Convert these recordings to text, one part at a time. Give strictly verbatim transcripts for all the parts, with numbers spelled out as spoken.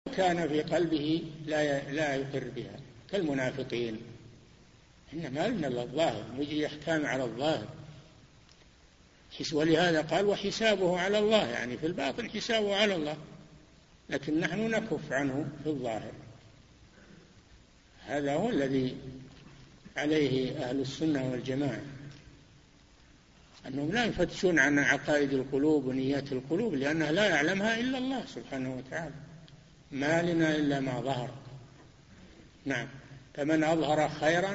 كان في قلبه لا لا يقر بها كالمنافقين. إنما من الظاهر يجري أحكام على الظاهر، ولهذا قال وحسابه على الله، يعني في الباطن حسابه على الله، لكن نحن نكف عنه في الظاهر. هذا هو الذي عليه أهل السنة والجماعة، أنهم لا يفتشون عن عقائد القلوب ونيات القلوب، لأنها لا يعلمها إلا الله سبحانه وتعالى. ما لنا إلا ما ظهر. نعم. فمن أظهر خيرا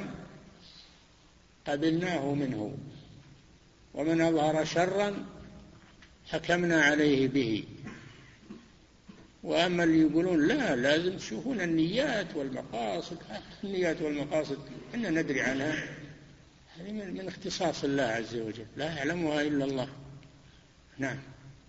قبلناه منه، ومن أظهر شرا حكمنا عليه به. وأما اللي يقولون لا لازم تشوفون النيات والمقاصد، النيات والمقاصد إن ندري عنها، هذه من اختصاص الله عز وجل، لا يعلمها إلا الله. نعم.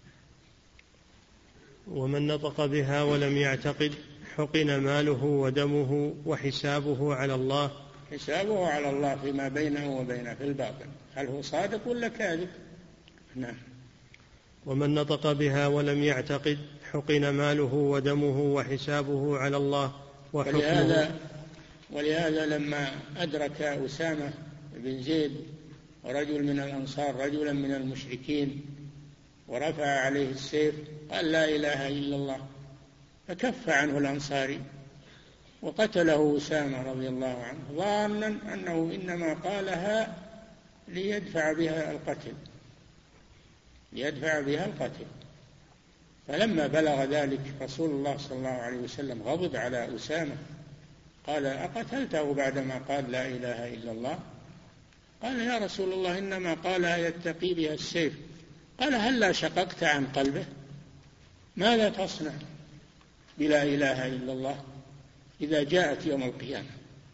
ومن نطق بها ولم يعتقد حقن ماله ودمه وحسابه على الله. حسابه على الله فيما بينه وبينه في الباطن، هل هو صادق ولا كاذب. نعم. ومن نطق بها ولم يعتقد حقن ماله ودمه وحسابه على الله وحكمه. ولهذا, ولهذا لما أدرك أسامة بن زيد ورجل من الأنصار رجلا من المشركين ورفع عليه السيف قال لا إله إلا الله، فكف عنه الأنصاري وقتله أسامة رضي الله عنه، ظانا أنه إنما قالها ليدفع بها القتل ليدفع بها القتل. فلما بلغ ذلك رسول الله صلى الله عليه وسلم غضب على أسامة، قال أقتلته بعدما قال لا إله إلا الله؟ قال يا رسول الله إنما قالها يتقي بها السيف. قال هلا شققت عن قلبه؟ ماذا تصنع بلا إله إلا الله إذا جاءت يوم القيامة؟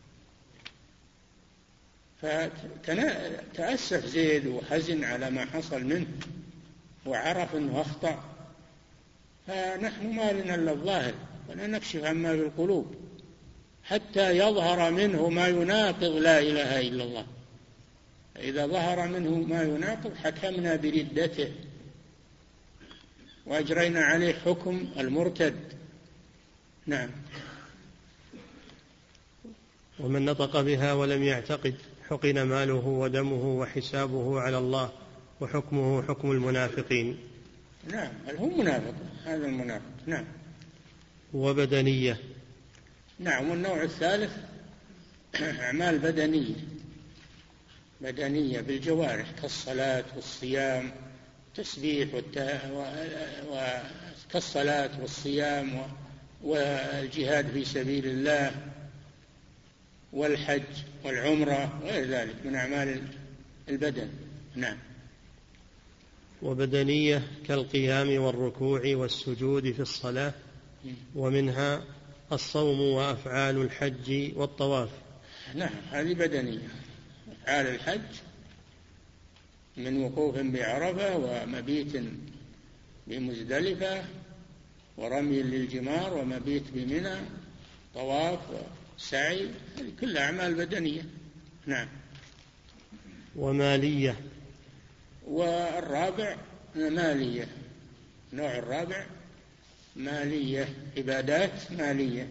فتأسف زيد وحزن على ما حصل منه وعرف أنه أخطأ. فنحن ما لنا إلا الظاهر، ولا نكشف عما في القلوب حتى يظهر منه ما يناقض لا إله إلا الله. إذا ظهر منه ما يناقض حكمنا بردته وأجرينا عليه حكم المرتد. نعم. ومن نطق بها ولم يعتقد حقن ماله ودمه وحسابه على الله وحكمه حكم المنافقين. نعم. هل هم منافق؟ هذا المنافق. نعم. وبدنية. نعم. والنوع الثالث أعمال بدنية بدنية بالجوارح كالصلاة والصيام، تسبيح كالصلاة والصيام والجهاد في سبيل الله والحج والعمرة وغير ذلك من أعمال البدن. نعم. وبدنية كالقيام والركوع والسجود في الصلاة، ومنها الصوم وأفعال الحج والطواف. نعم. هذه بدنية. أفعال الحج من وقوف بعرفة ومبيت بمزدلفة ورمي للجمار ومبيت بمنى، طواف وسعي، هذه كلها أعمال بدنية. نعم. ومالية. والرابع مالية، النوع الرابع مالية، عبادات مالية،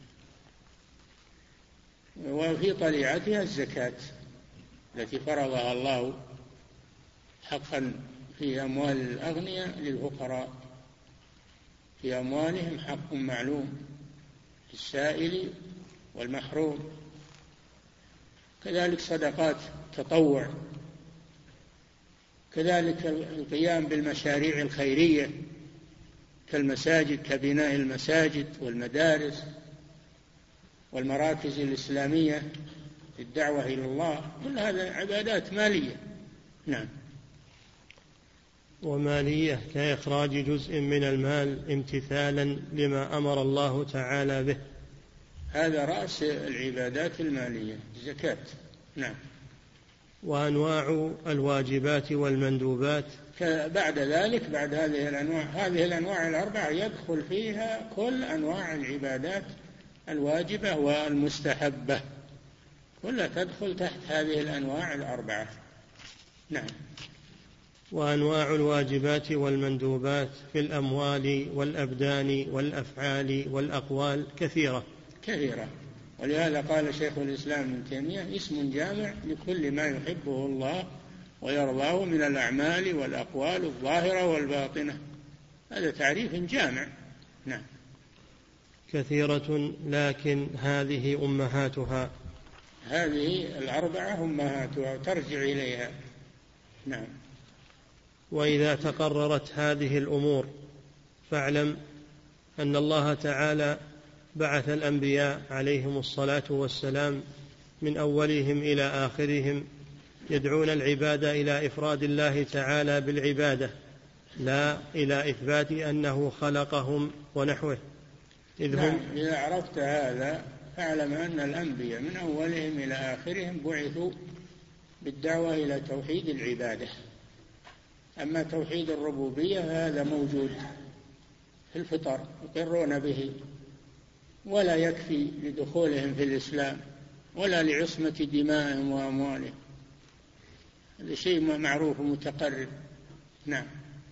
وفي طليعتها الزكاة التي فرضها الله حقا في أموال الأغنياء للفقراء، في أموالهم حق معلوم للسائل والمحروم. كذلك صدقات تطوع، كذلك القيام بالمشاريع الخيرية كالمساجد، كبناء المساجد والمدارس والمراكز الإسلامية للدعوة إلى الله، كل هذا عبادات مالية. نعم. ومالية كإخراج جزء من المال امتثالا لما أمر الله تعالى به. هذا رأس العبادات المالية الزكاة. نعم. وأنواع الواجبات والمندوبات. بعد ذلك بعد هذه الأنواع هذه الأنواع الأربعة يدخل فيها كل أنواع العبادات الواجبة والمستحبة، كلها تدخل تحت هذه الأنواع الأربعة. نعم. وأنواع الواجبات والمندوبات في الأموال والأبدان والأفعال والأقوال كثيرة كثيرة. ولهذا قال شيخ الإسلام ابن تيمية: اسم جامع لكل ما يحبه الله ويرضاه من الأعمال والأقوال الظاهرة والباطنة. هذا تعريف جامع. نعم. كثيرة لكن هذه أمهاتها. هذه الأربعة أمهاتها ترجع إليها. نعم. وإذا تقررت هذه الأمور فاعلم أن الله تعالى بعث الأنبياء عليهم الصلاة والسلام من أولهم إلى آخرهم يدعون العباد إلى إفراد الله تعالى بالعبادة، لا إلى إثبات أنه خلقهم ونحوه. إذ هم نعم. إذا عرفت هذا فاعلم أن الأنبياء من أولهم إلى آخرهم بعثوا بالدعوة إلى توحيد العبادة. أما توحيد الربوبية فهذا موجود في الفطر يقرون به، ولا يكفي لدخولهم في الإسلام ولا لعصمة دمائهم وأموالهم. هذا شيء معروف ومتقرر. نعم.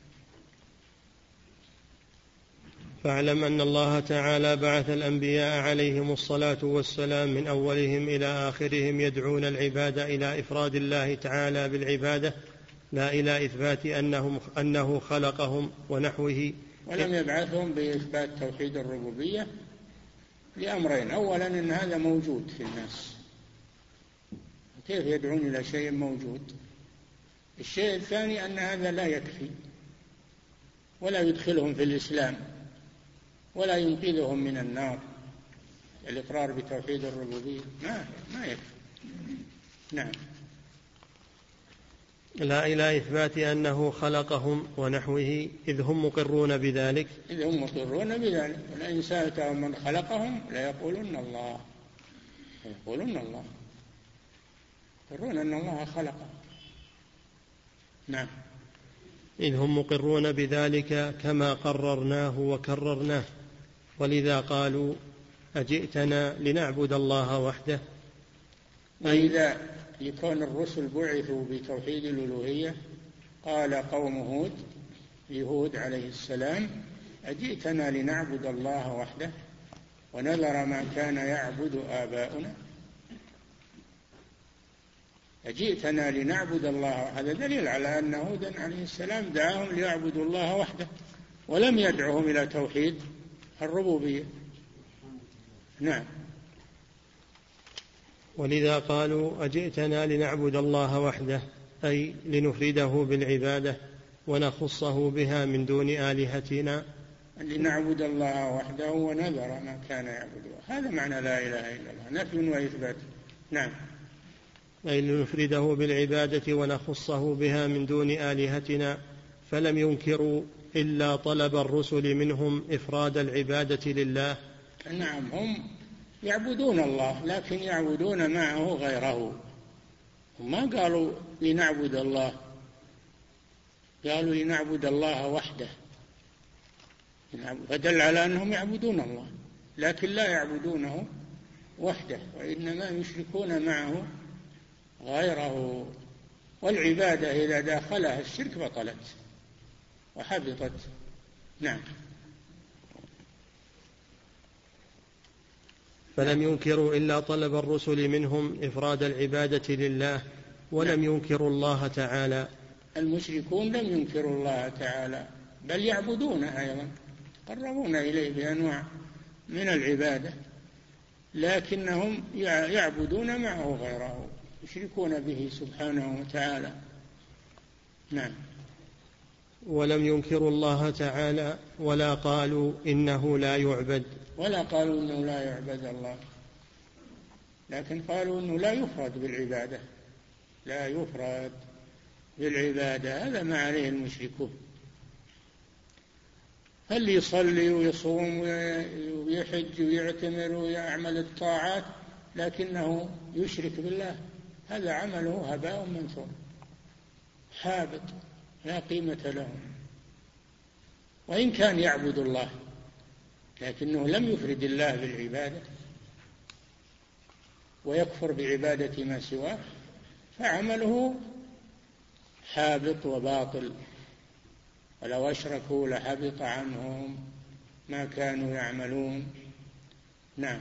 فاعلم أن الله تعالى بعث الأنبياء عليهم الصلاة والسلام من أولهم إلى آخرهم يدعون العباد إلى إفراد الله تعالى بالعبادة، لا إلى إثبات أنهم أنه خلقهم ونحوه. ولم يبعثهم بإثبات توحيد الربوبية لأمرين: أولا أن هذا موجود في الناس، كيف يدعون إلى شيء موجود؟ الشيء الثاني أن هذا لا يكفي ولا يدخلهم في الإسلام ولا ينقذهم من النار. الإقرار بتوحيد الربوبية ما ما يكفي. نعم. لا إلى إثبات أنه خلقهم ونحوه، إذ هم مقرون بذلك إذ هم مقرون بذلك ولئن سألتهم من خلقهم ليقولن الله يقولون الله يقولون أن الله خلقهم. نعم. إذ هم مقرون بذلك كما قررناه وكررناه، ولذا قالوا أجئتنا لنعبد الله وحده. وإذا يكون الرسل بعثوا بتوحيد الألوهية قال قوم هود لهود عليه السلام: أجئتنا لنعبد الله وحده ونذر ما كان يعبد آباؤنا. أجئتنا لنعبد الله، هذا دليل على أن هودا عليه السلام دعاهم ليعبدوا الله وحده ولم يدعهم إلى توحيد الربوبية. نعم. ولذا قالوا أجئتنا لنعبد الله وحده، أي لنفرده بالعبادة ونخصه بها من دون آلهتنا. لنعبد الله وحده ونذر ما كان يعبده، هذا معنى لا إله إلا الله، نفي وإثبات. نعم. أي لنفرده بالعبادة ونخصه بها من دون آلهتنا، فلم ينكروا إلا طلب الرسل منهم إفراد العبادة لله. نعم. هم يعبدون الله لكن يعبدون معه غيره. هم ما قالوا لنعبد الله، قالوا لنعبد الله وحده، فدل على أنهم يعبدون الله لكن لا يعبدونه وحده، وإنما يشركون معه غيره. والعبادة إذا داخلها الشرك بطلت وحبطت. نعم. فلم ينكروا إلا طلب الرسل منهم إفراد العبادة لله، ولم ينكروا الله تعالى. المشركون لم ينكروا الله تعالى بل يعبدونه أيضا، يقربون إليه بأنواع من العبادة، لكنهم يعبدون معه غيره، يشركون به سبحانه وتعالى. نعم. ولم ينكروا الله تعالى ولا قالوا إنه لا يعبد، ولا قالوا إنه لا يعبد الله، لكن قالوا إنه لا يفرد بالعبادة، لا يفرد بالعبادة، هذا ما عليه المشركون. هل يصلي ويصوم ويحج ويعتمر ويعمل الطاعات لكنه يشرك بالله، هذا عمله هباء منثور حابط لا قيمة له. وإن كان يعبد الله لكنه لم يفرد الله بالعبادة ويكفر بعبادة ما سواه، فعمله حابط وباطل، ولو أشركوا لحبط عنهم ما كانوا يعملون. نعم.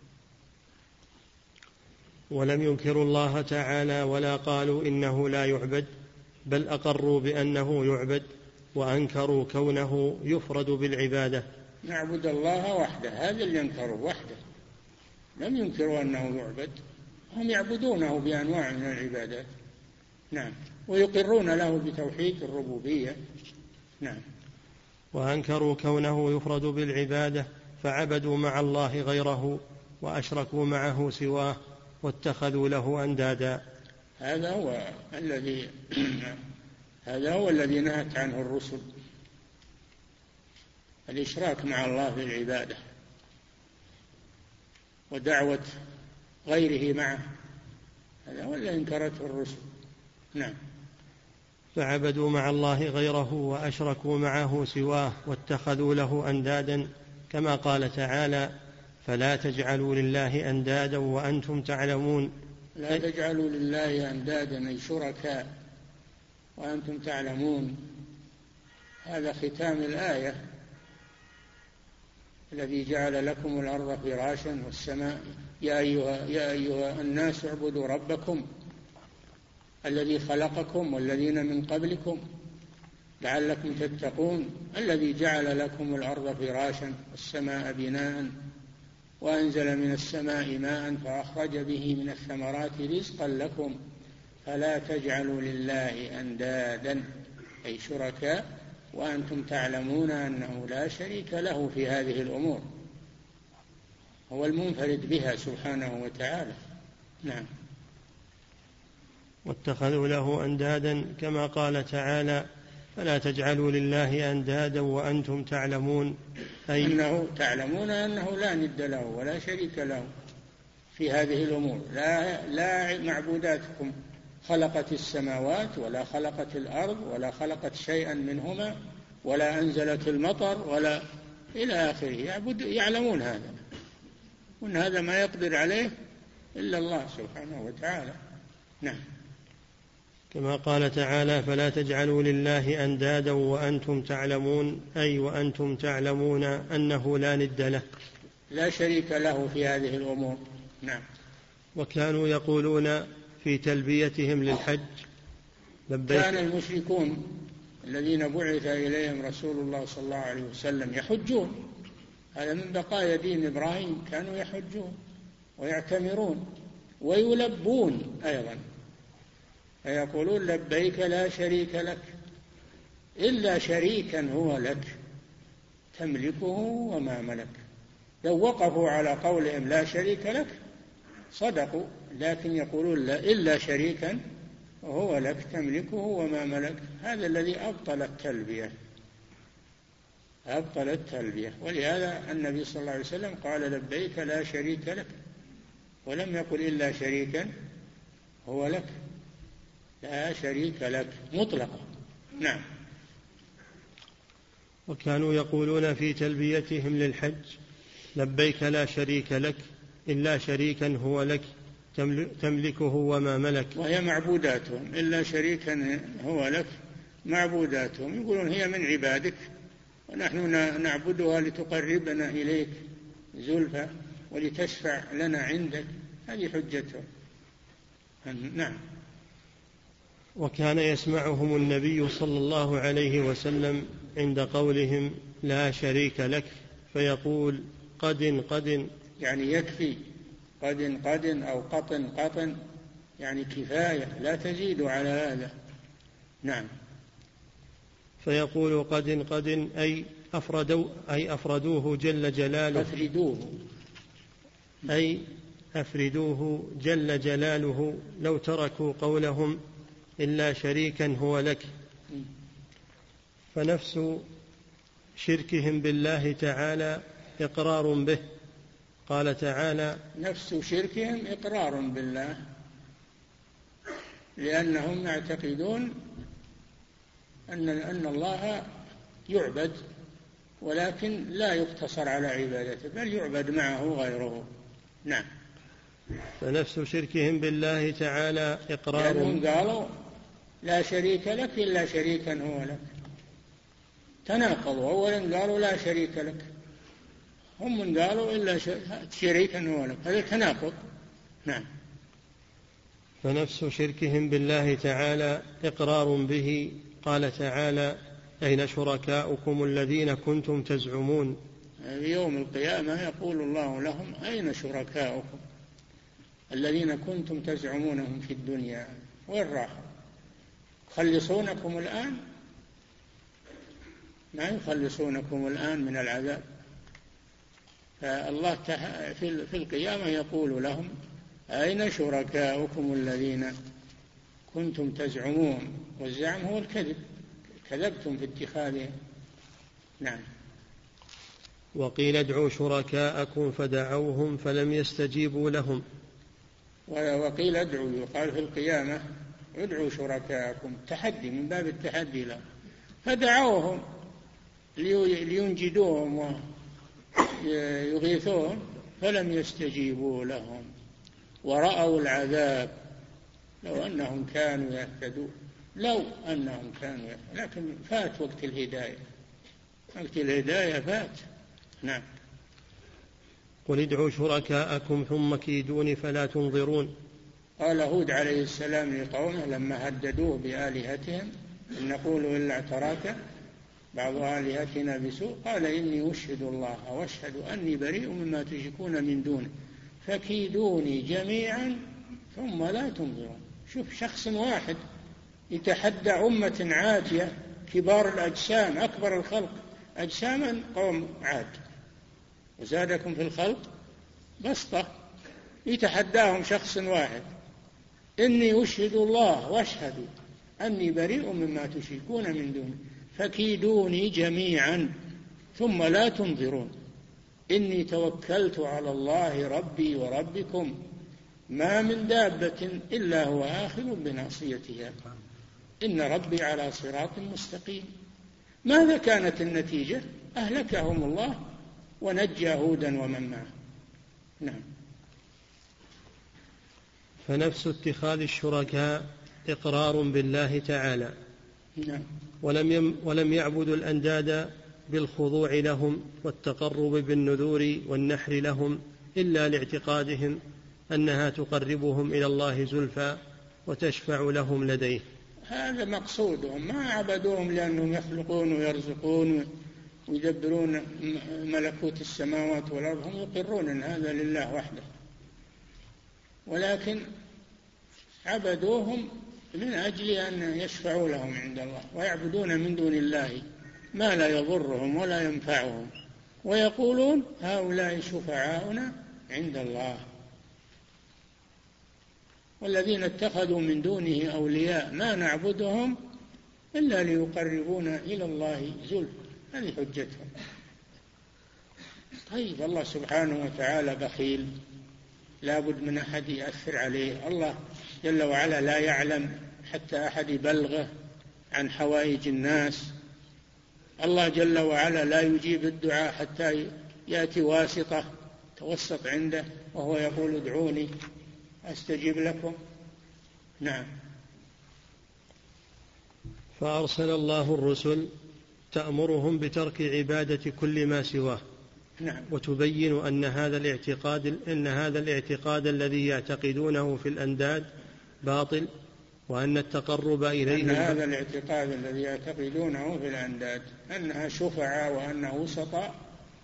ولم ينكروا الله تعالى ولا قالوا إنه لا يعبد، بل أقروا بأنه يعبد وأنكروا كونه يفرد بالعبادة. نعبد الله وحده، هذا اللي ينكروا وحده، لم ينكروا أنه يعبد، هم يعبدونه بأنواع من العبادات. نعم. ويقرون له بتوحيد الربوبية. نعم. وأنكروا كونه يفرد بالعبادة فعبدوا مع الله غيره وأشركوا معه سواه واتخذوا له أندادا. هذا هو الذي هذا هو الذي نهت عنه الرسل، الإشراك مع الله في العبادة ودعوة غيره معه، هذا هو الذي انكرته الرسل. نعم. فعبدوا مع الله غيره وأشركوا معه سواه واتخذوا له أندادا، كما قال تعالى: فلا تجعلوا لله أندادا وأنتم تعلمون. لا تجعلوا لله أندادا أي شركاء وأنتم تعلمون. هذا ختام الآية: الذي جعل لكم الأرض فراشا والسماء يا أيها, يا أيها الناس اعبدوا ربكم الذي خلقكم والذين من قبلكم لعلكم تتقون. الذي جعل لكم الأرض فراشا والسماء بناء وأنزل من السماء ماء فأخرج به من الثمرات رزقا لكم فلا تجعلوا لله أندادا أي شركاء وأنتم تعلمون أنه لا شريك له في هذه الأمور، هو المنفرد بها سبحانه وتعالى. نعم. واتخذوا له أندادا، كما قال تعالى: فلا تجعلوا لله أندادا وأنتم تعلمون، أي أنه تعلمون أنه لا ند له ولا شريك له في هذه الأمور. لا, لا معبوداتكم خلقت السماوات ولا خلقت الأرض ولا خلقت شيئا منهما ولا أنزلت المطر ولا إلى آخره. يعبد يعلمون هذا، وأن هذا ما يقدر عليه إلا الله سبحانه وتعالى. نعم. كما قال تعالى: فلا تجعلوا لله أندادا وأنتم تعلمون، أي وأنتم تعلمون أنه لا ند له، لا شريك له في هذه الأمور. نعم. وكانوا يقولون في تلبيتهم للحج: لبيك. كان المشركون الذين بعث إليهم رسول الله صلى الله عليه وسلم يحجون، هذا من بقايا دين إبراهيم، كانوا يحجون ويعتمرون ويلبون أيضا، فيقولون: لبيك لا شريك لك إلا شريكا هو لك تملكه وما ملك. لو وقفوا على قولهم لا شريك لك صدقوا، لكن يقولون لا إلا شريكا وهو لك تملكه وما ملك. هذا الذي أبطل التلبية، أبطل التلبية. ولهذا النبي صلى الله عليه وسلم قال: لبيك لا شريك لك، ولم يقل إلا شريكا هو لك، لا شريك لك مطلقا. نعم. وكانوا يقولون في تلبيتهم للحج: لبيك لا شريك لك إلا شريكا هو لك تملكه وما ملك. وهي معبوداتهم، إلا شريكا هو لك معبوداتهم، يقولون هي من عبادك ونحن نعبدها لتقربنا إليك زلفى ولتشفع لنا عندك، هذه حجتهم. نعم. وكان يسمعهم النبي صلى الله عليه وسلم عند قولهم لا شريك لك فيقول: قد قد، يعني يكفي، قد قد أو قطن قطن، يعني كفاية لا تزيد على هذا. نعم. فيقول: قد قد أي أفردوا أي أفردوه جل جلاله، أفردوه أي أفردوه جل جلاله لو تركوا قولهم إلا شريكا هو لك. فنفس شركهم بالله تعالى إقرار به. قال تعالى: نفس شركهم إقرار بالله، لأنهم يعتقدون أن أن الله يعبد، ولكن لا يقتصر على عبادته بل يعبد معه غيره. نعم. فنفس شركهم بالله تعالى إقرار، لأنهم قالوا لا شريك لك إلا شريكا هو لك. تناقضوا، أولا قالوا لا شريك لك، هم من قالوا إلا شريكا هو لك، هذا تناقض. نعم. فنفس شركهم بالله تعالى إقرار به. قال تعالى: أين شركاؤكم الذين كنتم تزعمون. يوم القيامة يقول الله لهم: أين شركاؤكم الذين كنتم تزعمونهم في الدنيا؟ وين راحوا؟ يخلصونكم الآن؟ ما يخلصونكم الآن من العذاب. فالله في القيامة يقول لهم: أين شركاؤكم الذين كنتم تزعمون؟ والزعم هو الكذب، كذبتم في اتخاذهم. نعم. وقيل: ادعوا شركاءكم فدعوهم فلم يستجيبوا لهم. وقيل ادعوا، يقال في القيامة: ادعوا شركاءكم، تحدي من باب التحدي لهم، فدعوهم لينجدوهم ويغيثوهم فلم يستجيبوا لهم ورأوا العذاب لو أنهم كانوا يهتدون. لو أنهم كانوا يهتدون، لكن فات وقت الهداية، وقت الهداية فات. نعم. قل ادعوا شركاءكم ثم كيدون فلا تنظرون. قال هود عليه السلام لقومه لما هددوه بآلهتهم: إن نقول إلا اعتراك بعض آلهتنا بسوء، قال: إني أشهد الله واشهد أني بريء مما تشركون من دونه فكيدوني جميعا ثم لا تنظرون. شوف، شخص واحد يتحدى أمة عادية كبار الأجسام، أكبر الخلق أجساما قوم عاد، وزادكم في الخلق بسطة، يتحداهم شخص واحد: إني أشهد الله واشهد أني بريء مما تشركون من دونه فكيدوني جميعا ثم لا تنظرون إني توكلت على الله ربي وربكم ما من دابة إلا هو آخذ بناصيتها إن ربي على صراط مستقيم. ماذا كانت النتيجة؟ أهلكهم الله ونجى هودا ومن معه. نعم. فنفس اتخاذ الشركاء إقرار بالله تعالى. نعم. ولم, يم ولم يعبدوا الأنداد بالخضوع لهم والتقرب بالنذور والنحر لهم إلا لاعتقادهم أنها تقربهم إلى الله زلفى وتشفع لهم لديه. هذا مقصودهم، ما عبدوهم لأنهم يخلقون ويرزقون ويدبرون ملكوت السماوات والأرض، هم يقرون أن هذا لله وحده، ولكن عبدوهم من أجل أن يشفعوا لهم عند الله، ويعبدون من دون الله ما لا يضرهم ولا ينفعهم، ويقولون هؤلاء شفعاؤنا عند الله. والذين اتخذوا من دونه أولياء ما نعبدهم إلا ليقربونا إلى الله زلفى، هذه حجتهم. طيب، الله سبحانه وتعالى بخيل، لا بد من أحد يأثر عليه. الله جل وعلا لا يعلم حتى أحد يبلغه عن حوائج الناس. الله جل وعلا لا يجيب الدعاء حتى يأتي واسطة توسط عنده وهو يقول ادعوني أستجيب لكم. نعم. فأرسل الله الرسل تأمرهم بترك عبادة كل ما سواه. نعم. وتبين أن هذا الاعتقاد أن هذا الاعتقاد الذي يعتقدونه في الأنداد باطل، وأن التقرب إليهم أن هذا الاعتقاد الذي يعتقدونه في الأنداد أنها شفعاء وأنه وسطاء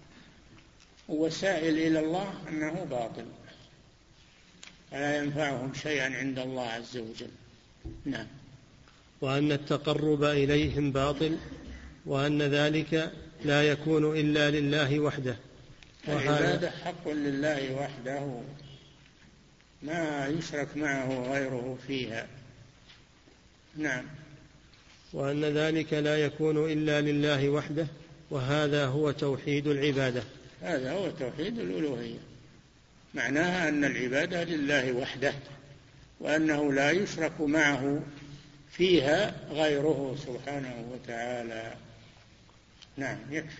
ووسائل إلى الله أنه باطل، ولا ينفعهم شيئا عند الله عز وجل. نعم. وأن التقرب إليهم باطل، وأن ذلك لا يكون إلا لله وحده. العبادة حق لله وحده، ما يشرك معه غيره فيها. نعم. وأن ذلك لا يكون إلا لله وحده، وهذا هو توحيد العبادة. هذا هو توحيد الألوهية، معناها أن العبادة لله وحده، وأنه لا يشرك معه فيها غيره سبحانه وتعالى. نعم، يكفي.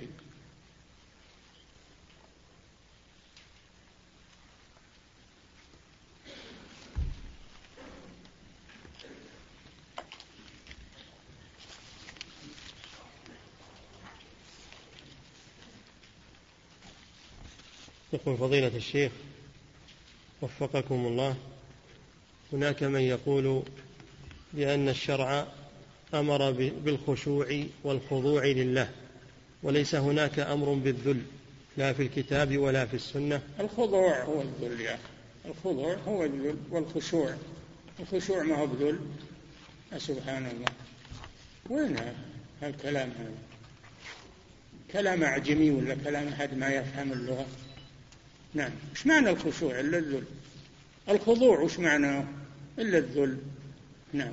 يقول فضيلة الشيخ وفقكم الله، هناك من يقول بأن الشرع أمر بالخشوع والخضوع لله، وليس هناك أمر بالذل لا في الكتاب ولا في السنة. الخضوع هو الذل يا أخي، الخضوع هو الذل والخشوع. الخشوع ما هو بذل؟ سبحان الله، وين هالكلام هذا؟ كلام أعجمي ولا كلام أحد ما يفهم اللغة؟ نعم، وش معنى الخشوع إلا الذل؟ الخضوع وش معناه إلا الذل؟ نعم.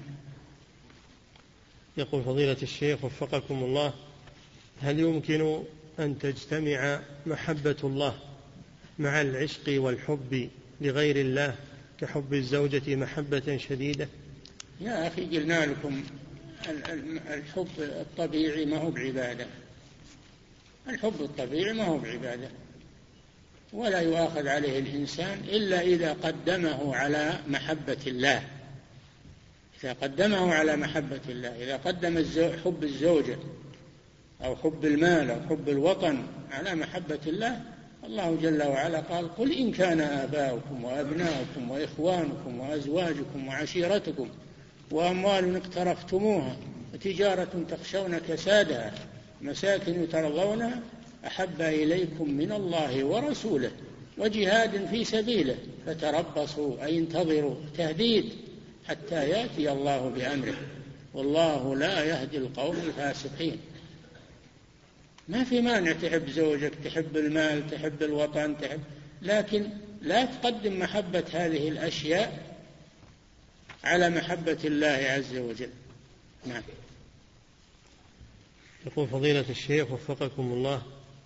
يقول فضيلة الشيخ وفقكم الله، هل يمكن أن تجتمع محبة الله مع العشق والحب لغير الله كحب الزوجة محبة شديدة؟ يا أخي قلنا لكم الحب الطبيعي ما هو بعبادة، الحب الطبيعي ما هو بعبادة، ولا يؤاخذ عليه الإنسان إلا إذا قدمه على محبة الله. إذا قدمه على محبة الله، إذا قدم حب الزوجة أو حب المال أو حب الوطن على محبة الله، الله جل وعلا قال: قل إن كان آباؤكم وأبناؤكم وإخوانكم وأزواجكم وعشيرتكم وأموال اقترفتموها وتجارة تخشون كسادها مساكن ترضونها أحب إليكم من الله ورسوله وجهاد في سبيله فتربصوا أي انتظروا، تهديد حتى يأتي الله بأمره والله لا يهدي القوم الفاسقين. ما في مانع تحب زوجك، تحب المال، تحب الوطن، تحب، لكن لا تقدم محبة هذه الأشياء على محبة الله عز وجل. نعم. يقول فضيلة الشيخ وفقكم الله،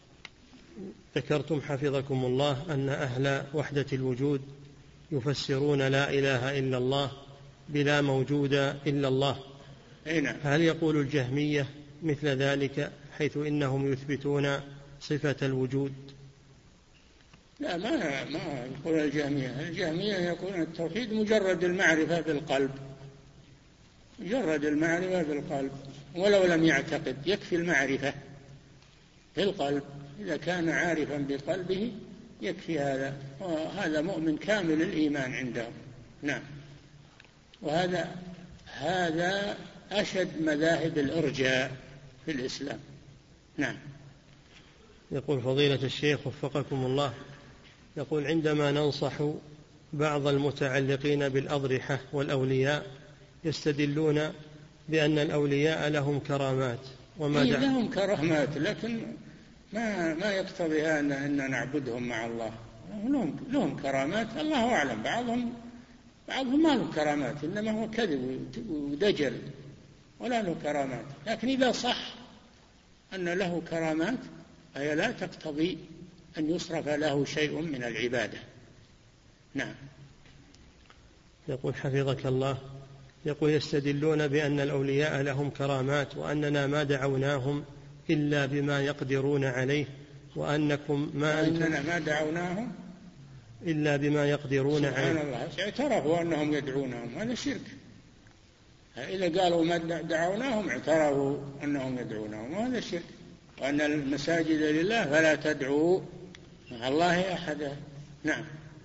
ذكرتم حفظكم الله أن أهل وحدة الوجود يفسرون لا إله إلا الله بلا موجود إلا الله. نعم. هل يقول الجهمية مثل ذلك حيث إنهم يثبتون صفة الوجود؟ لا، ما ما يقول الجهمية. الجهمية يقولون التوحيد مجرد المعرفة بالقلب، مجرد المعرفة بالقلب ولو لم يعتقد، يكفي المعرفة في القلب، إذا كان عارفا بقلبه يكفي هذا، وهذا مؤمن كامل الإيمان عندهم. نعم. وهذا هذا أشد مذاهب الإرجاء في الإسلام. نعم. يقول فضيلة الشيخ وفقكم الله، يقول عندما ننصح بعض المتعلقين بالأضرحة والأولياء يستدلون بأن الأولياء لهم كرامات وما إيه لهم كرامات، لكن ما ما يقتضي أن أن نعبدهم مع الله. لهم لهم كرامات، الله أعلم، بعضهم بعضهم ما له كرامات، إنما هو كذب ودجل ولا له كرامات. لكن إذا صح أن له كرامات فهي لا تقتضي أن يصرف له شيء من العبادة. نعم. يقول حفظك الله، يقول يستدلون بأن الأولياء لهم كرامات وأننا ما دعوناهم إلا بما يقدرون عليه، وأنكم ما أننا ما دعوناهم إلا بما يقدرون عليه. سبحان الله، اعترفوا أنهم يدعونهم، هذا شرك. إذا قالوا ما دعوناهم اعترفوا أنهم يدعونهم، وهذا شرك. وأن المساجد لله فلا تدعوا مع الله أحدا. نعم.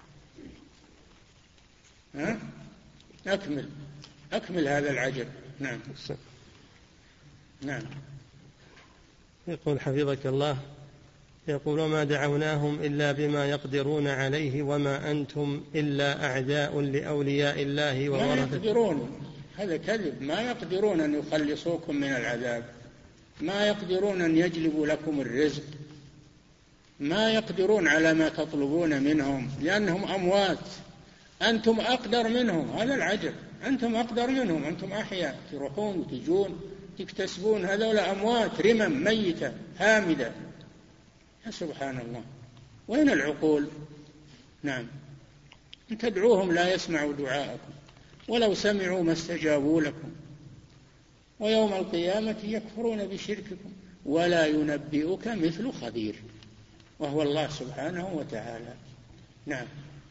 ها؟ أكمل أكمل هذا العجب. نعم. نعم. يقول حفظك الله، يقول وما دعوناهم إلا بما يقدرون عليه وما أنتم إلا أعداء لأولياء الله وورثة. ما يقدرون، هذا كذب. ما يقدرون أن يخلصوكم من العذاب، ما يقدرون أن يجلبوا لكم الرزق، ما يقدرون على ما تطلبون منهم لأنهم أموات. أنتم أقدر منهم، هذا العجب. أنتم أقدر منهم، أنتم أحياء، تروحون وتجون تكتسبون، هذول أموات رمم ميتة هامدة. سبحان الله، وين العقول؟ نعم. إن تدعوهم لا يسمعوا دعاءكم ولو سمعوا ما استجابوا لكم، ويوم القيامة يكفرون بشرككم ولا ينبئك مثل خبير، وهو الله سبحانه وتعالى. نعم.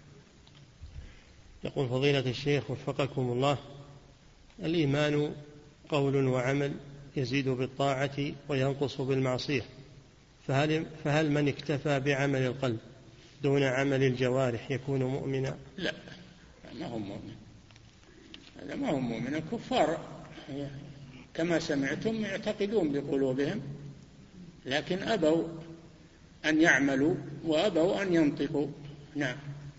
يقول فضيلة الشيخ وفقكم الله، الإيمان قول وعمل يزيد بالطاعة وينقص بالمعصية، فهل, فهل من اكتفى بعمل القلب دون عمل الجوارح يكون مؤمنا؟ لا، ما هو مؤمن، هذا ما هو مؤمن. الكفار كما سمعتم يعتقدون بقلوبهم لكن أبوا أن يعملوا وأبوا أن ينطقوا. نعم.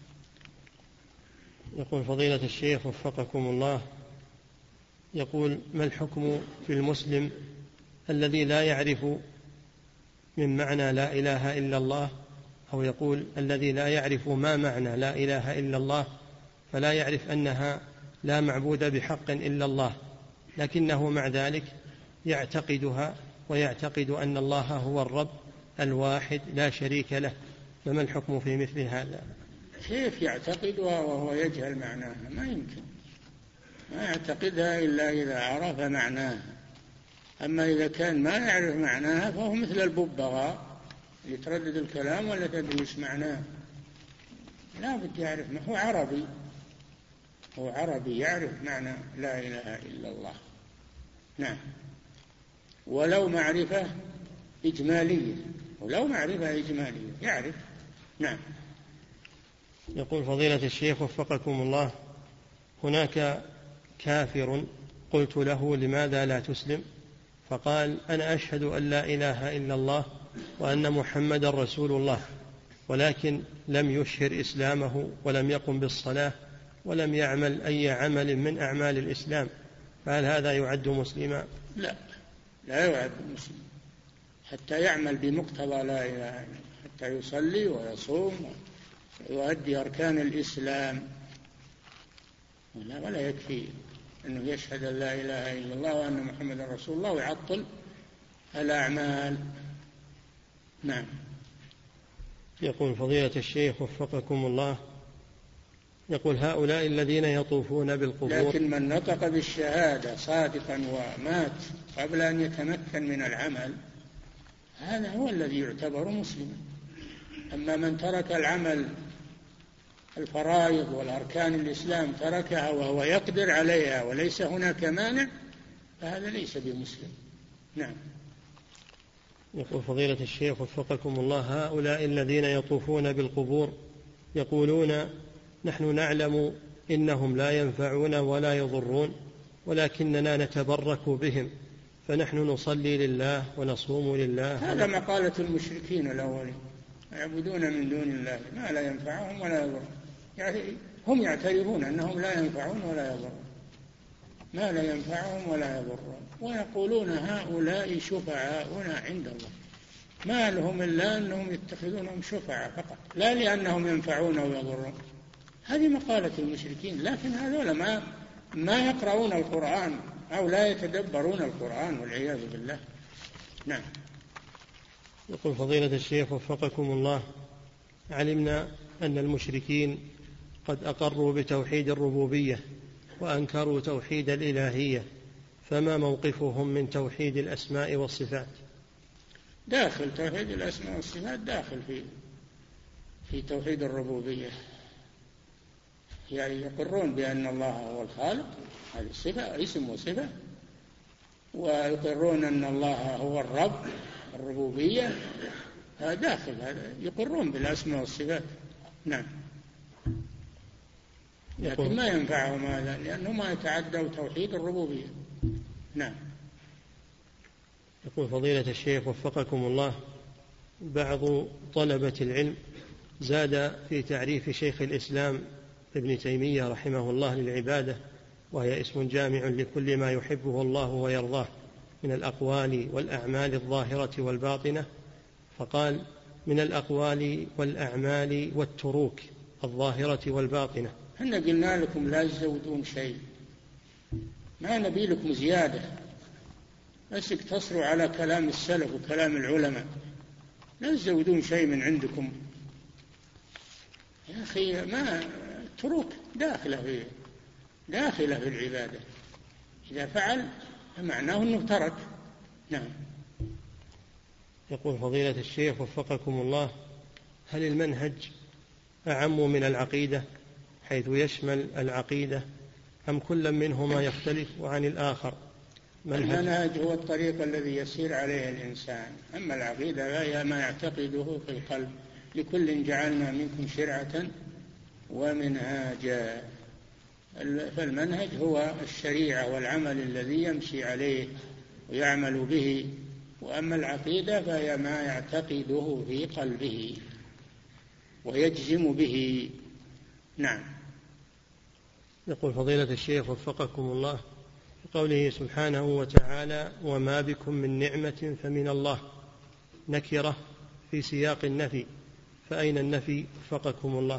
يقول فضيلة الشيخ وفقكم الله، يقول: ما الحكم في المسلم الذي لا يعرف من معنى لا إله إلا الله، أو يقول الذي لا يعرف ما معنى لا إله إلا الله، فلا يعرف أنها لا معبود بحق إلا الله، لكنه مع ذلك يعتقدها ويعتقد أن الله هو الرب الواحد لا شريك له، فما الحكم في مثل هذا؟ كيف يعتقدها وهو يجهل معناها؟ ما يمكن، ما يعتقدها إلا إذا عرف معناها. أما إذا كان ما يعرف معناها فهو مثل الببغاء يتردد الكلام ولا تدري ايش معناه. لا بد يعرف، ما هو عربي، هو عربي يعرف معنى لا إله إلا الله. نعم. ولو معرفة إجمالية، ولو معرفة إجمالية يعرف. نعم. يقول فضيلة الشيخ وفقكم الله: هناك كافر قلت له لماذا لا تسلم؟ فقال: أنا أشهد أن لا إله إلا الله وأن محمد رسول الله، ولكن لم يشهر إسلامه ولم يقم بالصلاة ولم يعمل أي عمل من أعمال الإسلام، فهل هذا يعد مسلما؟ لا، لا يعد مسلم حتى يعمل بمقتضى لا إله إلا الله، حتى يصلي ويصوم ويؤدي أركان الإسلام. ولا يكفي أنه يشهد أن لا إله إلا الله وأن محمد رسول الله ويعطل الأعمال. نعم. يقول فضيلة الشيخ وفقكم الله، يقول: هؤلاء الذين يطوفون بالقبور، لكن من نطق بالشهادة صادقا ومات قبل أن يتمكن من العمل هذا هو الذي يعتبر مسلما. أما من ترك العمل الفرائض والأركان الإسلام تركها وهو يقدر عليها وليس هناك مانع فهذا ليس بمسلم. نعم. يقول فضيلة الشيخ وفقكم الله: هؤلاء الذين يطوفون بالقبور يقولون: نحن نعلم إنهم لا ينفعون ولا يضرون ولكننا نتبرك بهم، فنحن نصلي لله ونصوم لله. هذا مقالة المشركين الأولين، يعبدون من دون الله ما لا ينفعهم ولا يضرون، يعني هم يعترفون أنهم لا ينفعون ولا يضرون، ما لا ينفعهم ولا يضرون، ويقولون هؤلاء شفعاؤنا عند الله، ما لهم إلا أنهم يتخذونهم شفعاء فقط، لا لأنهم ينفعون ويضرون. هذه مقالة المشركين، لكن هذول ما ما يقرؤون القرآن أو لا يتدبرون القرآن والعياذ بالله. نعم. يقول فضيلة الشيخ وفقكم الله: علمنا أن المشركين قد أقروا بتوحيد الربوبية وأنكروا توحيد الإلهية، فما موقفهم من توحيد الأسماء والصفات؟ داخل توحيد الأسماء والصفات، داخل في في توحيد الربوبية، يعني يقرون بأن الله هو الخالق، هذه صفة اسم وصفة، ويقرون أن الله هو الرب الربوبية، هذا داخل، هذا يقرون بالأسماء والصفات. نعم. لكن ما ينفعهم هذا لأنه ما يتعدوا توحيد الربوبية. نعم. يقول فضيلة الشيخ وفقكم الله: بعض طلبة العلم زاد في تعريف شيخ الإسلام ابن تيمية رحمه الله للعبادة، وهي اسم جامع لكل ما يحبه الله ويرضاه من الأقوال والأعمال الظاهرة والباطنة، فقال: من الأقوال والأعمال والتروك الظاهرة والباطنة. احنا قلنا لكم لا تزودون شيء، ما نبي لكم زيادة، بس اقتصروا على كلام السلف وكلام العلماء، لا تزودون شيء من عندكم يا أخي. ما تروك داخلة في داخلة في العبادة، إذا فعل فمعناه أنه ترك. نعم. يقول فضيلة الشيخ وفقكم الله: هل المنهج أعم من العقيدة حيث يشمل العقيدة، أم كل منهما يختلف عن الآخر؟ المنهج هو الطريق الذي يسير عليه الإنسان، أما العقيدة فهي ما يعتقده في القلب لكل جعلنا منكم شرعة ومنهاجا. فالمنهج هو الشريعة والعمل الذي يمشي عليه ويعمل به، وأما العقيدة فهي ما يعتقده في قلبه ويجزم به. نعم. يقول فضيلة الشيخ وفقكم الله، في قوله سبحانه وتعالى وما بكم من نعمة فمن الله، نكرة في سياق النفي، فأين النفي وفقكم الله؟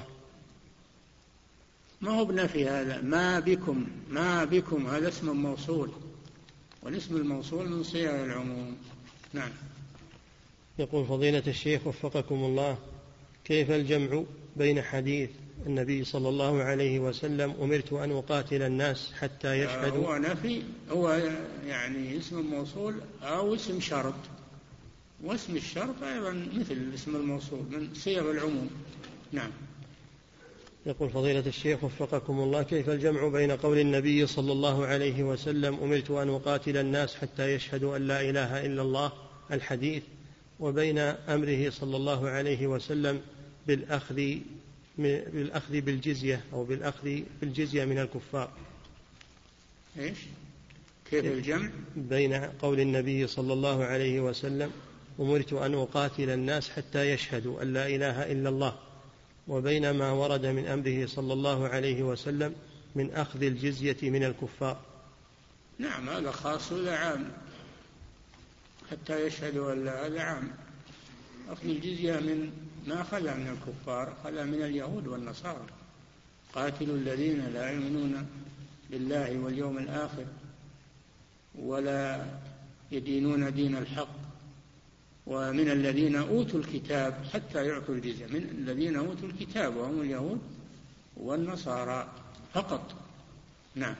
ما هو بنفي هذا، ما بكم، ما بكم هذا اسم موصول، والاسم الموصول من صيغ العموم. نعم. يقول فضيلة الشيخ وفقكم الله، كيف الجمع بين حديث النبي صلى الله عليه وسلم أمرت أن أقاتل الناس حتى يشهدوا؟ هو نفي، هو يعني اسم الموصول أو اسم شرط، واسم الشرط أيضا مثل اسم الموصول من صيغ العموم. نعم. يقول فضيلة الشيخ وفقكم الله، كيف الجمع بين قول النبي صلى الله عليه وسلم أمرت أن أقاتل الناس حتى يشهدوا أن لا إله إلا الله الحديث، وبين أمره صلى الله عليه وسلم بالأخذ بالأخذ بالجزية أو بالأخذ بالجزية من الكفار؟ إيش؟ كيف الجمع بين قول النبي صلى الله عليه وسلم أمرت أن أقاتل الناس حتى يشهدوا أن لا إله إلا الله، وبين ما ورد من أمره صلى الله عليه وسلم من أخذ الجزية من الكفار؟ نعم، هذا خاص ولا عام؟ حتى يشهدوا أن لا، هذا عام. أخذ الجزية من ما أخذها من الكفار، أخذها من اليهود والنصارى. قاتلوا الذين لا يؤمنون بالله واليوم الآخر ولا يدينون دين الحق، ومن الذين أوتوا الكتاب حتى يعطوا الجزية، من الذين أوتوا الكتاب وهم اليهود والنصارى فقط. نعم.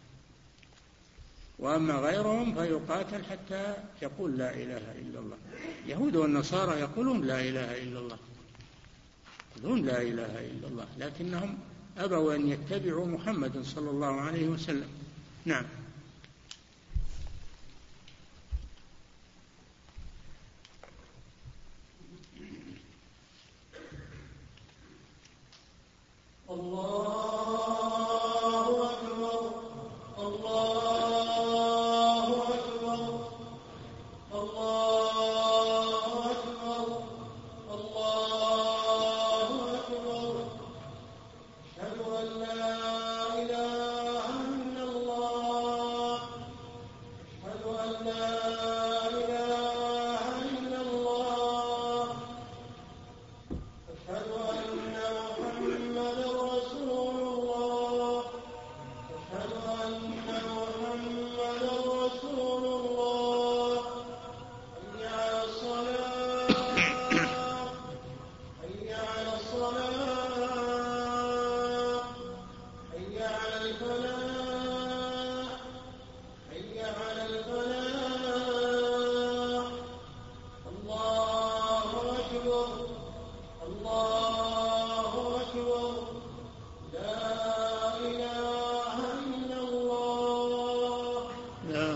وأما غيرهم فيقاتل حتى يقول لا إله إلا الله. يهود والنصارى يقولون لا إله إلا الله، يقولون لا إله إلا الله، لكنهم أبوا أن يتبعوا محمد صلى الله عليه وسلم. نعم. الله أكبر، الله أكبر، الله أكبر، الله أكبر، أشهد أن لا إله إلا الله، أشهد أن لا إله إلا الله، أشهد أن محمدا رسول الله، أشهد أن محمدا رسول الله. حي على الصلاة، حي على الصلاة، حي على الفلاح، حي على الفلاح. الله أكبر، الله أكبر، لا إله إلا الله. لا.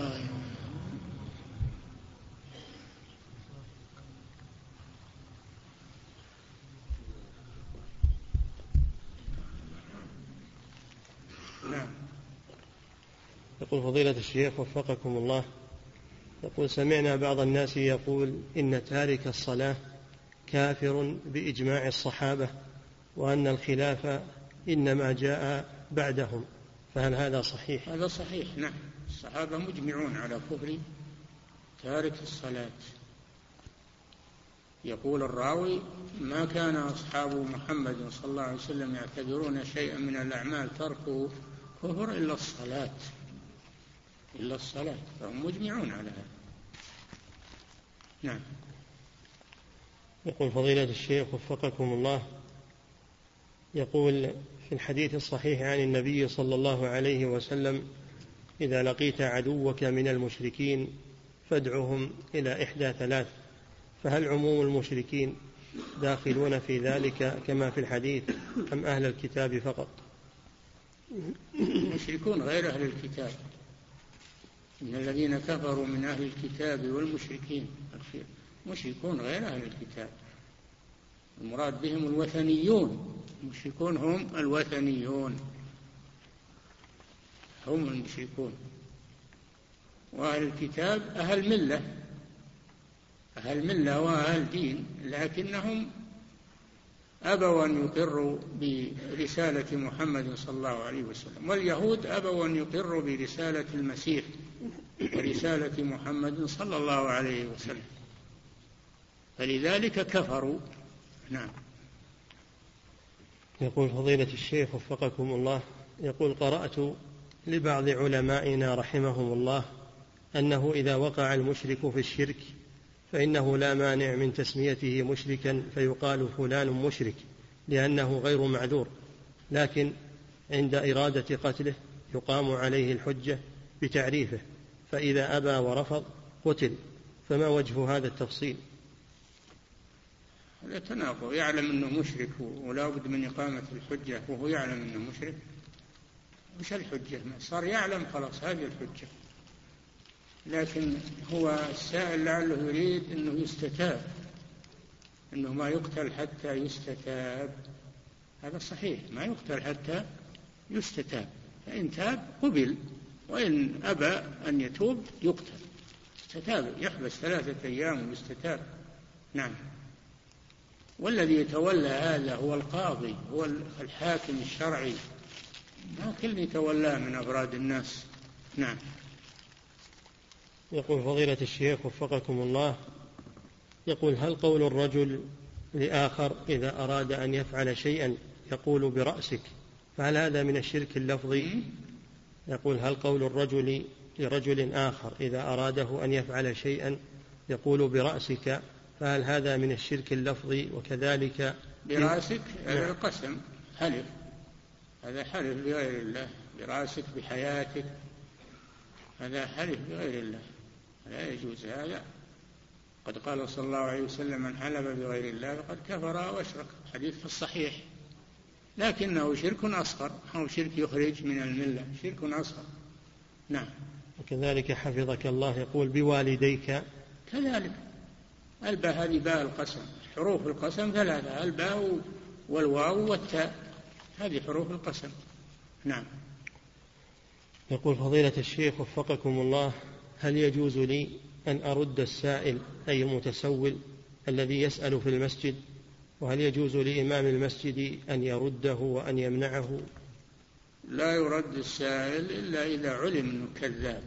نعم. يقول فضيلة الشيخ وفقكم الله، يقول سمعنا بعض الناس يقول إن تارك الصلاة كافر بإجماع الصحابة، وأن الخلاف إنما جاء بعدهم، فهل هذا صحيح؟ هذا صحيح. نعم، الصحابة مجمعون على كفر تارك الصلاة. يقول الراوي ما كان أصحاب محمد صلى الله عليه وسلم يعتبرون شيئا من الأعمال تركه كفر إلا الصلاة، إلا الصلاة، فهم مجمعون على هذا. نعم. يقول فضيلة الشيخ وفقكم الله، يقول في الحديث الصحيح عن النبي صلى الله عليه وسلم إذا لقيت عدوك من المشركين فادعهم إلى إحدى ثلاث، فهل عموم المشركين داخلون في ذلك كما في الحديث أم أهل الكتاب فقط؟ المشركون غير أهل الكتاب، إن الذين كفروا من أهل الكتاب والمشركين، مشركون غير أهل الكتاب، المراد بهم الوثنيون، المشركون هم الوثنيون، هم المشركون. وأهل الكتاب أهل ملة، أهل ملة وأهل دين، لكنهم أبوا أن يقروا برسالة محمد صلى الله عليه وسلم، واليهود أبوا أن يقروا برسالة المسيح ورسالة محمد صلى الله عليه وسلم، فلذلك كفروا. نعم. يقول فضيلة الشيخ وفقكم الله، يقول قرأت لبعض علمائنا رحمهم الله أنه إذا وقع المشرك في الشرك فإنه لا مانع من تسميته مشركا فيقال فلان مشرك لأنه غير معذور، لكن عند إرادة قتله يقام عليه الحجة بتعريفه، فإذا أبى ورفض قتل، فما وجه هذا التفصيل؟ هذا تناقض، يعلم أنه مشرك ولا بد من إقامة الحجة وهو يعلم أنه مشرك، وش الحجة؟ ما صار يعلم خلاص، هذه الحجة. لكن هو السائل لعله يريد أنه يستتاب، أنه ما يقتل حتى يستتاب، هذا صحيح، ما يقتل حتى يستتاب، فإن تاب قبل، وإن أبى أن يتوب يقتل، استتاب يحبس ثلاثة أيام ويستتاب. نعم. والذي يتولى هذا هو القاضي، هو الحاكم الشرعي، ما كل يتولاه من أفراد الناس. نعم. يقول فضيلة الشيخ وفقكم الله، يقول هل قول الرجل لآخر إذا أراد أن يفعل شيئا يقول برأسك، فهل هذا من الشرك اللفظي؟ يقول هل قول الرجل لرجل آخر إذا أراده أن يفعل شيئا يقول برأسك، فهل هذا من الشرك اللفظي؟ وكذلك برأسك هذا قسم، حلف، هذا حلف بغير الله، برأسك بحياتك، هذا حلف بغير الله، لا يجوز هذا. قد قال صلى الله عليه وسلم من حلف بغير الله فقد كفر واشرك، حديث في الصحيح، لكنه شرك أصغر، أو شرك يخرج من الملة، شرك أصغر. نعم. وكذلك حفظك الله يقول بوالديك، كذلك الباء هذه باء القسم، حروف القسم ثلاثة، الباء والواو والتاء، هذه حروف القسم. نعم. يقول فضيلة الشيخ وفقكم الله، هل يجوز لي أن أرد السائل أي المتسول الذي يسأل في المسجد، وهل يجوز لإمام المسجد أن يرده وأن يمنعه؟ لا يرد السائل إلا إذا علم أنه كذاب،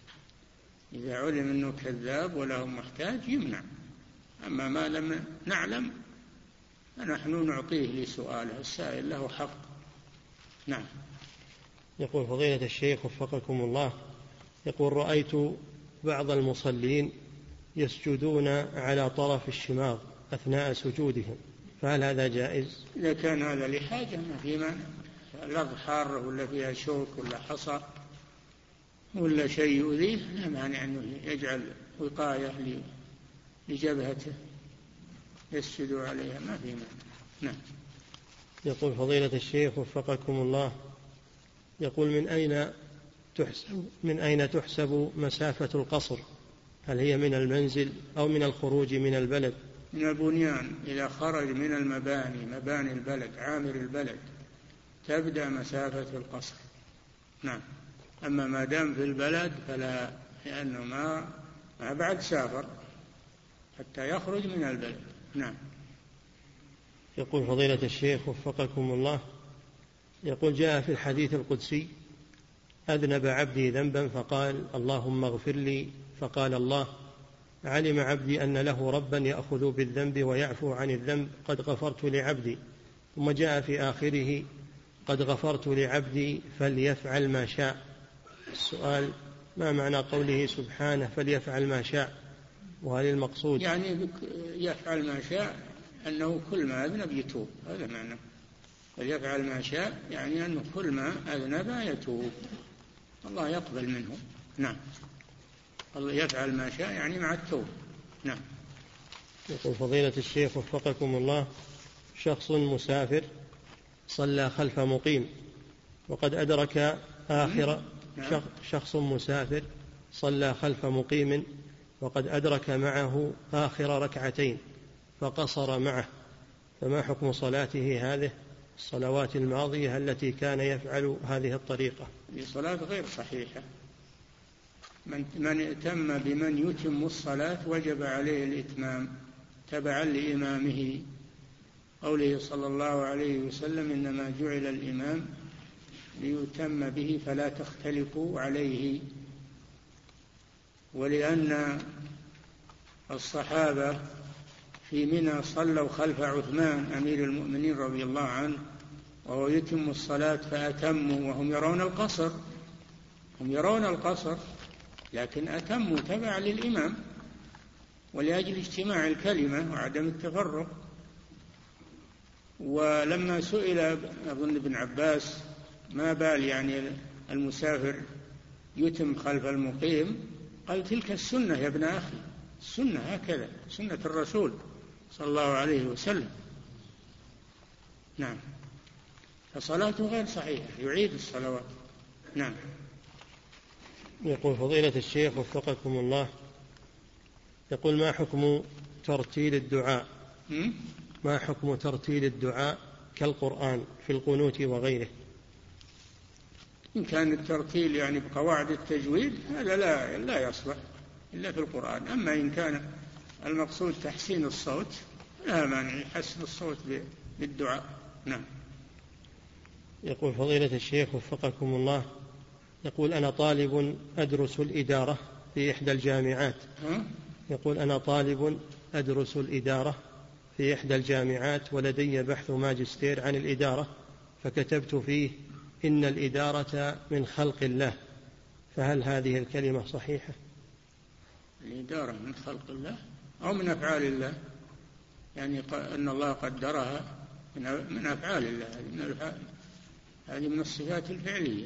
إذا علم أنه كذاب وله محتاج يمنع، أما ما لم نعلم فنحن نعطيه لسؤاله، السائل له حق. نعم. يقول فضيلة الشيخ وفقكم الله، يقول رأيت بعض المصلين يسجدون على طرف الشماغ أثناء سجودهم، فهل هذا جائز؟ إذا كان هذا لحاجة ما في مانع، الأرض حارة ولا فيها شوك ولا حصى ولا شيء يؤذيه لا مانع أنه يجعل وقاية لجبهته يسجد عليها، ما في مانع. نعم. يقول فضيلة الشيخ وفقكم الله، يقول من أين تحسب من أين تحسب مسافة القصر؟ هل هي من المنزل أو من الخروج من البلد؟ من البنيان، إذا خرج من المباني، مباني البلد، عامر البلد، تبدأ مسافة القصر. نعم. أما ما دام في البلد فلا، لأنه ما ما بعد سافر حتى يخرج من البلد. نعم. يقول فضيلة الشيخ وفقكم الله، يقول جاء في الحديث القدسي أذنب عبدي ذنبا فقال اللهم اغفر لي، فقال الله علم عبدي أن له ربا يأخذ بالذنب ويعفو عن الذنب، قد غفرت لعبدي. ثم جاء في آخره قد غفرت لعبدي فليفعل ما شاء. السؤال ما معنى قوله سبحانه فليفعل ما شاء، وهل المقصود يعني يفعل ما شاء أنه كل ما أذنب يتوب، هذا معنى فليفعل ما شاء، يعني أنه كل ما أذنب يتوب الله يقبل منه. نعم. الله يفعل ما شاء يعني مع التوب. نعم. يقول فضيلة الشيخ وفقكم الله، شخص مسافر صلى خلف مقيم وقد أدرك آخر نعم. شخص مسافر صلى خلف مقيم وقد أدرك معه آخر ركعتين فقصر معه، فما حكم صلاته هذه الصلوات الماضية التي كان يفعل هذه الطريقة؟ صلاة غير صحيحة. من من ائتم بمن يتم الصلاة وجب عليه الإتمام تبعا لإمامه، قوله صلى الله عليه وسلم إنما جعل الإمام ليتم به فلا تختلفوا عليه. ولأن الصحابة في منى صلوا خلف عثمان أمير المؤمنين رضي الله عنه وهو يتم الصلاة فأتموا وهم يرون القصر، هم يرون القصر لكن أتموا تبع للإمام ولأجل اجتماع الكلمة وعدم التفرق. ولما سئل أظن ابن عباس ما بال يعني المسافر يتم خلف المقيم، قال تلك السنة يا ابن أخي، السنة هكذا، سنة الرسول صلى الله عليه وسلم. نعم، فصلاته غير صحيحة، يعيد الصلوات. نعم. يقول فضيلة الشيخ وفقكم الله، يقول ما حكم ترتيل الدعاء م? ما حكم ترتيل الدعاء كالقرآن في القنوت وغيره؟ إن كان الترتيل يعني بقواعد التجويد هذا لا لا يصلح إلا في القرآن. أما إن كان المقصود تحسين الصوت لا مانع يحسن الصوت بالدعاء. نعم. يقول فضيلة الشيخ وفقكم الله، يقول أنا طالب أدرس الإدارة في إحدى الجامعات ها؟ يقول أنا طالب أدرس الإدارة في إحدى الجامعات ولدي بحث ماجستير عن الإدارة، فكتبت فيه إن الإدارة من خلق الله، فهل هذه الكلمة صحيحة؟ الإدارة من خلق الله أو من أفعال الله؟ يعني أن الله قدرها من أفعال الله، هذه من الصفات الفعلية.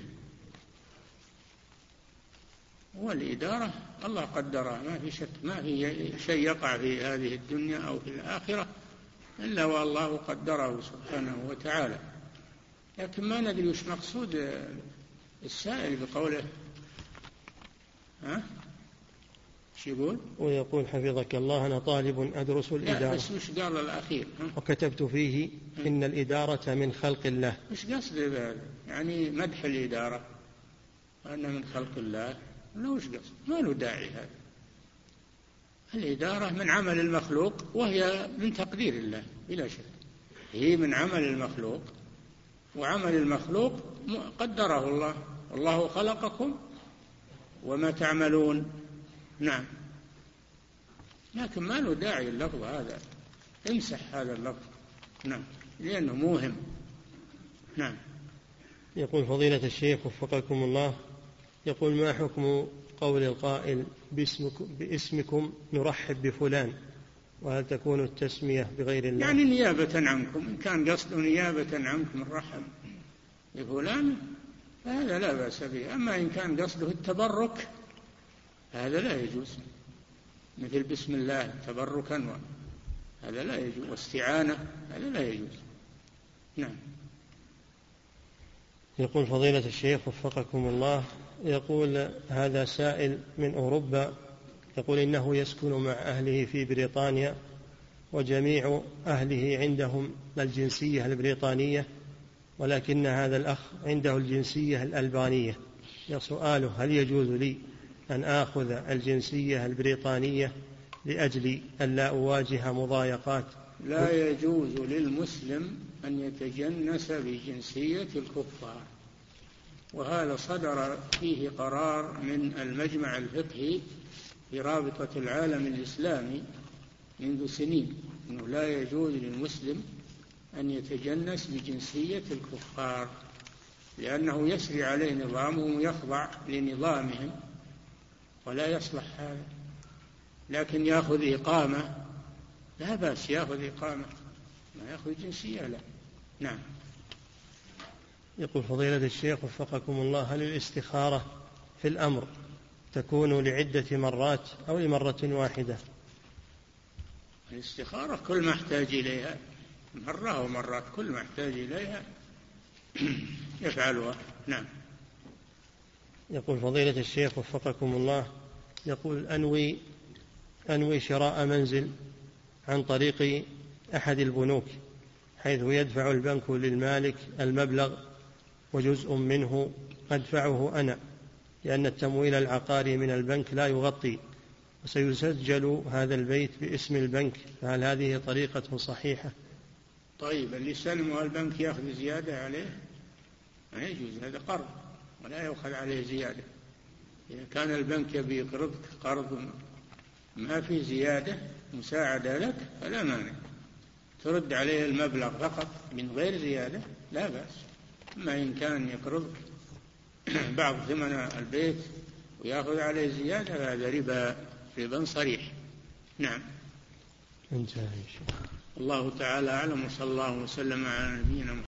والإدارة الله قدرها، ما في شك، ما في شيء يقع في هذه الدنيا أو في الآخرة إلا والله قدره سبحانه وتعالى. لكن ما ندري وش مقصود السائل بقوله. ها؟ شو يقول؟ ويقول حفظك الله أنا طالب أدرس الإدارة. لا بس وش قال الأخير؟ وكتبت فيه إن الإدارة من خلق الله. وش قصد بهذا؟ يعني مدح الإدارة وأنها من خلق الله؟ لا، وش قصد؟ ما له داعي هذا. الإدارة من عمل المخلوق وهي من تقدير الله بلا شك، هي من عمل المخلوق، وعمل المخلوق قدره الله، والله خلقكم وما تعملون. نعم. لكن ما له داعي اللفظ هذا، امسح هذا اللفظ. نعم، لأنه موهم. نعم. يقول فضيلة الشيخ وفقكم الله، يقول ما حكم قول القائل باسمكم, باسمكم نرحب بفلان، وهل تكون التسمية بغير الله؟ يعني نيابة عنكم، إن كان قصده نيابة عنكم نرحب بفلان فهذا لا بأس به. أما إن كان قصده التبرك هذا لا يجوز، مثل بسم الله تبركا، هذا لا يجوز، واستعانة هذا لا يجوز. نعم. يقول فضيلة الشيخ وفقكم الله، يقول هذا سائل من أوروبا، يقول إنه يسكن مع أهله في بريطانيا وجميع أهله عندهم الجنسية البريطانية، ولكن هذا الأخ عنده الجنسية الألبانية. سؤاله هل يجوز لي أن آخذ الجنسية البريطانية لأجل أن لا أواجه مضايقات؟ لا يجوز للمسلم أن يتجنس بجنسية الكفار، وهذا صدر فيه قرار من المجمع الفقهي في رابطة العالم الإسلامي منذ سنين، أنه لا يجوز للمسلم أن يتجنس بجنسية الكفار، لأنه يسري عليه نظامهم ويخضع لنظامهم، ولا يصلح هذا. لكن يأخذ إقامة لا بأس، يأخذ إقامة، ما يأخذ جنسية لا. نعم. يقول فضيلة الشيخ وفقكم الله، هل الاستخارة في الأمر تكون لعدة مرات أو لمرة واحدة؟ الاستخارة كل ما احتاج إليها مرة أو مرات، كل ما احتاج إليها يفعلها. نعم. يقول فضيلة الشيخ وفقكم الله، يقول أنوي أنوي شراء منزل عن طريق أحد البنوك، حيث يدفع البنك للمالك المبلغ وجزء منه أدفعه أنا، لأن التمويل العقاري من البنك لا يغطي، وسيسجل هذا البيت باسم البنك، فهل هذه طريقة صحيحة؟ طيب اللي سلمه البنك يأخذ زيادة عليه؟ ما يجوز، هذا قرض ولا يأخذ عليه زيادة. إذا كان البنك يبي يقرضك قرض ما في زيادة مساعدة لك فلا مانع، ترد عليه المبلغ فقط من غير زيادة لا بأس. أما إن كان يقرضك بعض ثمن البيت ويأخذ عليه زيادة هذا ربا، ربا صريح. نعم. انتهى. الله تعالى أعلم، وصلى الله وسلم على نبينا محمد.